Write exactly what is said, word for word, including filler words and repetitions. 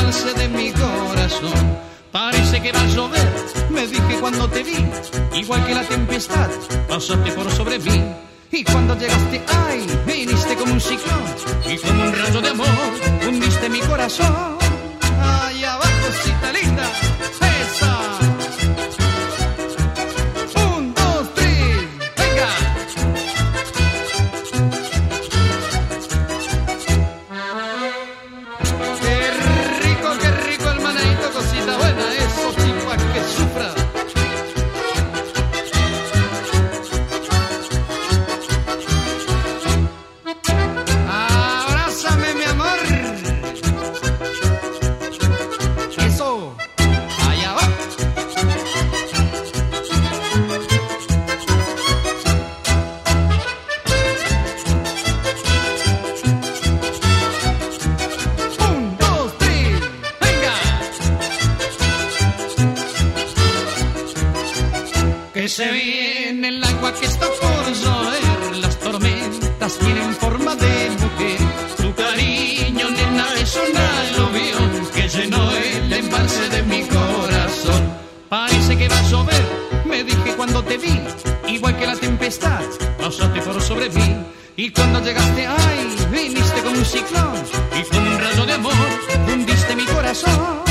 embalse de mi corazón. Parece que va a llover, me dije cuando te vi, igual que la tempestad, pasaste por sobre mí. Y cuando llegaste, ay, viniste como un ciclón, y como un rayo de amor, hundiste mi corazón. Allá abajo, cosita linda, esa. Un, dos, tres, venga. Qué rico, qué rico el maneito, cosita buena, eso sí, pa' que sufra. Abrázame, mi amor. Eso, allá va. Un, dos, tres, venga. Que se viene el agua que está por llover, las tormentas tienen forma de mujer. Tu cariño, nena, es un aluvión que llenó el embalse de mi corazón. Parece que va a llover, me dije cuando te vi, igual que la tempestad, pasaste por sobre mí. Y cuando llegaste, ay, viniste como un ciclón, y con un rayo de amor hundiste mi corazón.